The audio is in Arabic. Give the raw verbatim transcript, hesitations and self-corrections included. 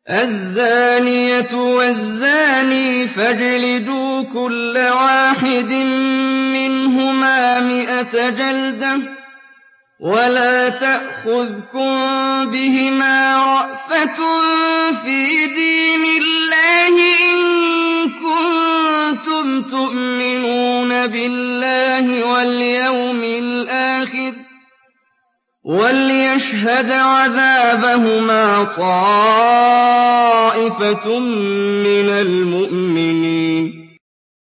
الزانية والزاني فاجلدوا كل واحد منهما مئة جلدة ولا تأخذكم بهما رأفة في دين الله إن كنتم تؤمنون بالله واليوم الآخر وليشهد عذابهما طائفة من المؤمنين